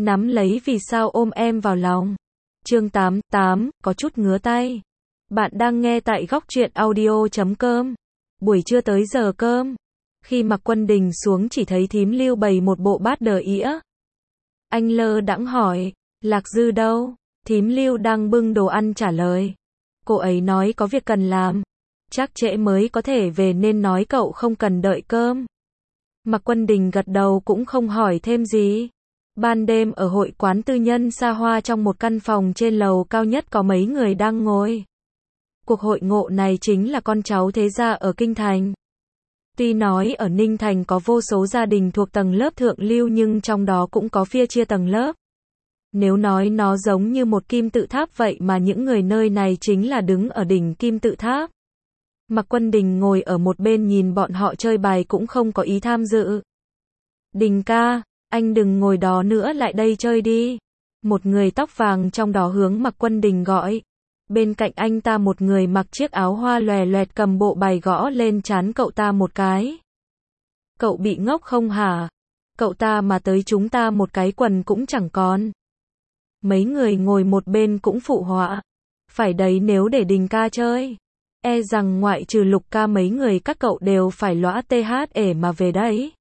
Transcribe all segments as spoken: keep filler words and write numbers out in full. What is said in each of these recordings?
nắm lấy vì sao ôm em vào lòng. Chương tám, tám, có chút ngứa tay. Bạn đang nghe tại góc truyện audio chấm com. Buổi trưa tới giờ cơm. Khi Mạc Quân Đình xuống chỉ thấy thím Lưu bày một bộ bát đờ ĩa. Anh lơ đãng hỏi, Lạc Dư đâu? Thím Lưu đang bưng đồ ăn trả lời. Cô ấy nói có việc cần làm. Chắc trễ mới có thể về nên nói cậu không cần đợi cơm. Mạc Quân Đình gật đầu cũng không hỏi thêm gì. Ban đêm ở hội quán tư nhân xa hoa trong một căn phòng trên lầu cao nhất có mấy người đang ngồi. Cuộc hội ngộ này chính là con cháu thế gia ở Kinh Thành. Tuy nói ở Ninh Thành có vô số gia đình thuộc tầng lớp thượng lưu nhưng trong đó cũng có phe chia tầng lớp. Nếu nói nó giống như một kim tự tháp vậy mà những người nơi này chính là đứng ở đỉnh kim tự tháp. Mạc Quân Đình ngồi ở một bên nhìn bọn họ chơi bài cũng không có ý tham dự. Đình ca, anh đừng ngồi đó nữa lại đây chơi đi. Một người tóc vàng trong đó hướng Mạc Quân Đình gọi. Bên cạnh anh ta một người mặc chiếc áo hoa lòe loẹt cầm bộ bài gõ lên trán cậu ta một cái. Cậu bị ngốc không hả? Cậu ta mà tới chúng ta một cái quần cũng chẳng còn. Mấy người ngồi một bên cũng phụ họa. Phải đấy, nếu để Đình ca chơi. E rằng ngoại trừ Lục ca mấy người các cậu đều phải lõa tê hát ể mà về đấy.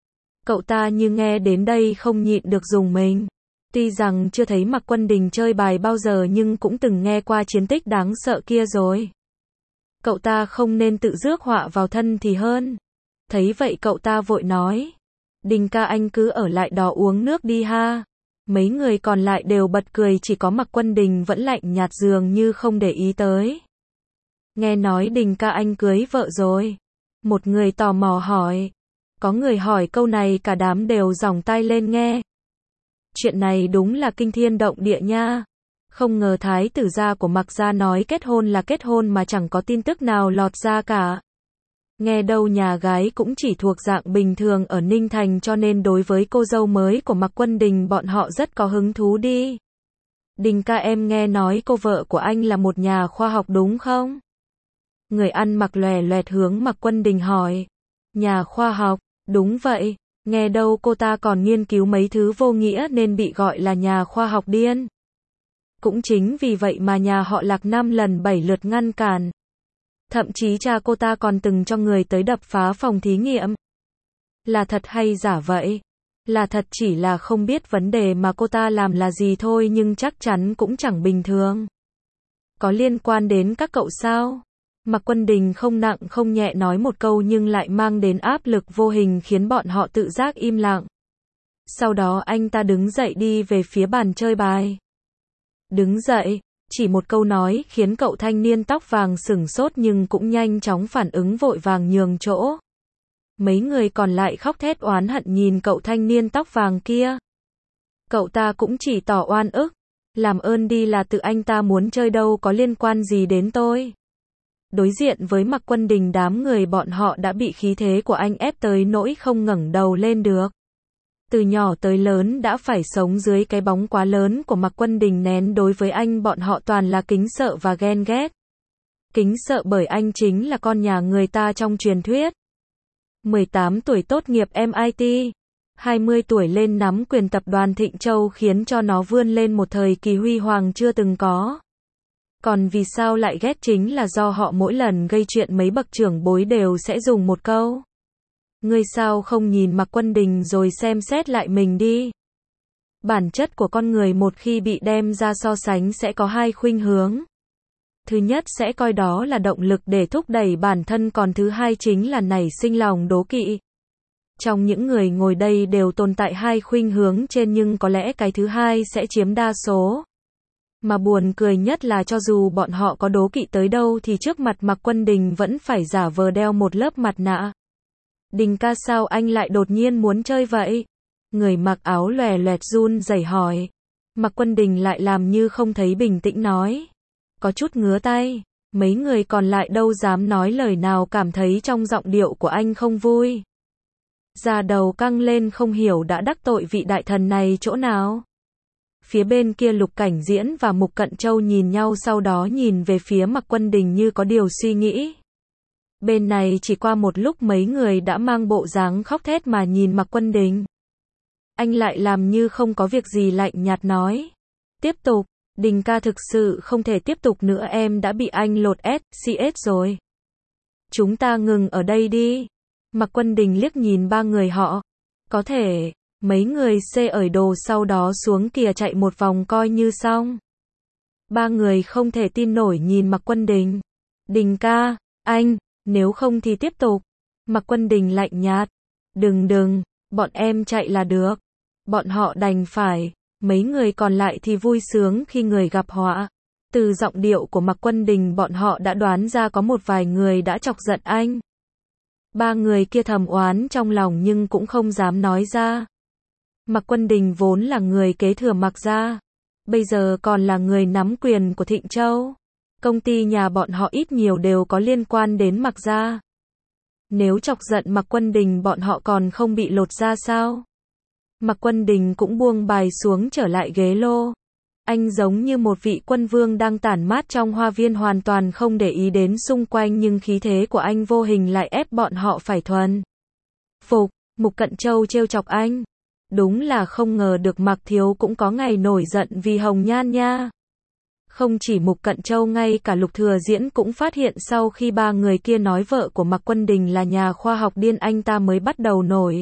Cậu ta như nghe đến đây không nhịn được rùng mình. Tuy rằng chưa thấy Mạc Quân Đình chơi bài bao giờ nhưng cũng từng nghe qua chiến tích đáng sợ kia rồi. Cậu ta không nên tự rước họa vào thân thì hơn. Thấy vậy cậu ta vội nói. Đình ca anh cứ ở lại đó uống nước đi ha. Mấy người còn lại đều bật cười, chỉ có Mạc Quân Đình vẫn lạnh nhạt dường như không để ý tới. Nghe nói Đình ca anh cưới vợ rồi. Một người tò mò hỏi. Có người hỏi câu này cả đám đều dòng tai lên nghe. Chuyện này đúng là kinh thiên động địa nha. Không ngờ thái tử gia của Mạc gia nói kết hôn là kết hôn mà chẳng có tin tức nào lọt ra cả. Nghe đâu nhà gái cũng chỉ thuộc dạng bình thường ở Ninh Thành cho nên đối với cô dâu mới của Mạc Quân Đình bọn họ rất có hứng thú đi. Đình ca, em nghe nói cô vợ của anh là một nhà khoa học đúng không? Người ăn mặc lòe loẹt hướng Mạc Quân Đình hỏi. Nhà khoa học, đúng vậy. Nghe đâu cô ta còn nghiên cứu mấy thứ vô nghĩa nên bị gọi là nhà khoa học điên. Cũng chính vì vậy mà nhà họ Lạc năm lần bảy lượt ngăn cản. Thậm chí cha cô ta còn từng cho người tới đập phá phòng thí nghiệm. Là thật hay giả vậy? Là thật, chỉ là không biết vấn đề mà cô ta làm là gì thôi nhưng chắc chắn cũng chẳng bình thường. Có liên quan đến các cậu sao? Mạc Quân Đình không nặng không nhẹ nói một câu nhưng lại mang đến áp lực vô hình khiến bọn họ tự giác im lặng. Sau đó anh ta đứng dậy đi về phía bàn chơi bài. Đứng dậy, chỉ một câu nói khiến cậu thanh niên tóc vàng sửng sốt nhưng cũng nhanh chóng phản ứng vội vàng nhường chỗ. Mấy người còn lại khóc thét oán hận nhìn cậu thanh niên tóc vàng kia. Cậu ta cũng chỉ tỏ oan ức. Làm ơn đi, là tự anh ta muốn chơi đâu có liên quan gì đến tôi. Đối diện với Mạc Quân Đình đám người bọn họ đã bị khí thế của anh ép tới nỗi không ngẩng đầu lên được. Từ nhỏ tới lớn đã phải sống dưới cái bóng quá lớn của Mạc Quân Đình nén đối với anh bọn họ toàn là kính sợ và ghen ghét. Kính sợ bởi anh chính là con nhà người ta trong truyền thuyết. mười tám tuổi tốt nghiệp em i tê, hai mươi tuổi lên nắm quyền tập đoàn Thịnh Châu khiến cho nó vươn lên một thời kỳ huy hoàng chưa từng có. Còn vì sao lại ghét chính là do họ mỗi lần gây chuyện mấy bậc trưởng bối đều sẽ dùng một câu. Ngươi sao không nhìn Mạc Quân Đình rồi xem xét lại mình đi. Bản chất của con người một khi bị đem ra so sánh sẽ có hai khuynh hướng. Thứ nhất sẽ coi đó là động lực để thúc đẩy bản thân, còn thứ hai chính là nảy sinh lòng đố kỵ. Trong những người ngồi đây đều tồn tại hai khuynh hướng trên nhưng có lẽ cái thứ hai sẽ chiếm đa số. Mà buồn cười nhất là cho dù bọn họ có đố kỵ tới đâu thì trước mặt Mạc Quân Đình vẫn phải giả vờ đeo một lớp mặt nạ. Đình ca, sao anh lại đột nhiên muốn chơi vậy? Người mặc áo lòe loẹt run rẩy hỏi. Mạc Quân Đình lại làm như không thấy, bình tĩnh nói. Có chút ngứa tay. Mấy người còn lại đâu dám nói lời nào, cảm thấy trong giọng điệu của anh không vui. Da đầu căng lên, không hiểu đã đắc tội vị đại thần này chỗ nào. Phía bên kia Lục Cảnh Diễn và Mục Cận Châu nhìn nhau, sau đó nhìn về phía Mạc Quân Đình như có điều suy nghĩ. Bên này chỉ qua một lúc mấy người đã mang bộ dáng khóc thét mà nhìn Mạc Quân Đình. Anh lại làm như không có việc gì lạnh nhạt nói. Tiếp tục, Đình ca thực sự không thể tiếp tục nữa, em đã bị anh lột ét xê ét rồi. Chúng ta ngừng ở đây đi. Mạc Quân Đình liếc nhìn ba người họ. Có thể, mấy người xê ởi đồ sau đó xuống kìa chạy một vòng coi như xong. Ba người không thể tin nổi nhìn Mạc Quân Đình. Đình ca, anh, nếu không thì tiếp tục. Mạc Quân Đình lạnh nhạt. Đừng đừng, bọn em chạy là được. Bọn họ đành phải. Mấy người còn lại thì vui sướng khi người gặp họa. Từ giọng điệu của Mạc Quân Đình bọn họ đã đoán ra có một vài người đã chọc giận anh. Ba người kia thầm oán trong lòng nhưng cũng không dám nói ra. Mạc Quân Đình vốn là người kế thừa Mạc gia, bây giờ còn là người nắm quyền của Thịnh Châu. Công ty nhà bọn họ ít nhiều đều có liên quan đến Mạc gia. Nếu chọc giận Mạc Quân Đình bọn họ còn không bị lột ra sao? Mạc Quân Đình cũng buông bài xuống trở lại ghế lô. Anh giống như một vị quân vương đang tản mát trong hoa viên, hoàn toàn không để ý đến xung quanh, nhưng khí thế của anh vô hình lại ép bọn họ phải thuần phục. Mục Cận Châu trêu chọc anh. Đúng là không ngờ được Mạc thiếu cũng có ngày nổi giận vì Hồng Nhan nha. Không chỉ Mục Cận Châu, ngay cả Lục Thừa Diễn cũng phát hiện sau khi ba người kia nói vợ của Mạc Quân Đình là nhà khoa học điên, anh ta mới bắt đầu nổi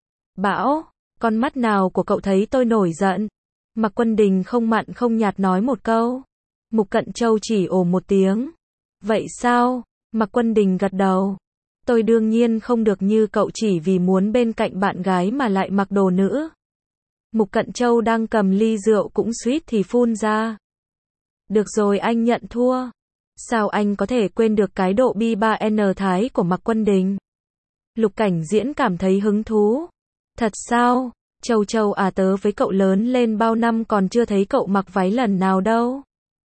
bão. Con mắt nào của cậu thấy tôi nổi giận? Mạc Quân Đình không mặn không nhạt nói một câu. Mục Cận Châu chỉ ồ một tiếng. Vậy sao? Mạc Quân Đình gật đầu. Tôi đương nhiên không được như cậu chỉ vì muốn bên cạnh bạn gái mà lại mặc đồ nữ. Mục Cận Châu đang cầm ly rượu cũng suýt thì phun ra. Được rồi, anh nhận thua. Sao anh có thể quên được cái độ bi ba en thái của Mạc Quân Đình? Lục Cảnh Diễn cảm thấy hứng thú. Thật sao? Châu Châu à, tớ với cậu lớn lên bao năm còn chưa thấy cậu mặc váy lần nào đâu.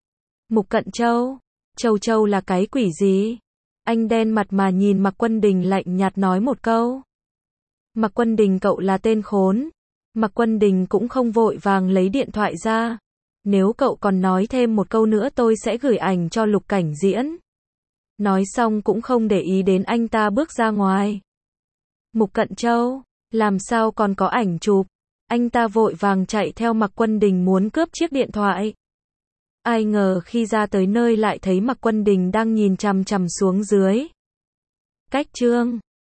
Mục Cận Châu. Châu Châu là cái quỷ gì? Anh đen mặt mà nhìn Mạc Quân Đình lạnh nhạt nói một câu. Mạc Quân Đình, cậu là tên khốn. Mạc Quân Đình cũng không vội vàng lấy điện thoại ra. Nếu cậu còn nói thêm một câu nữa tôi sẽ gửi ảnh cho Lục Cảnh Diễn. Nói xong cũng không để ý đến anh ta bước ra ngoài. Mục Cận Châu, làm sao còn có ảnh chụp? Anh ta vội vàng chạy theo Mạc Quân Đình muốn cướp chiếc điện thoại. Ai ngờ khi ra tới nơi lại thấy Mạc Quân Đình đang nhìn chằm chằm xuống dưới. Cách chương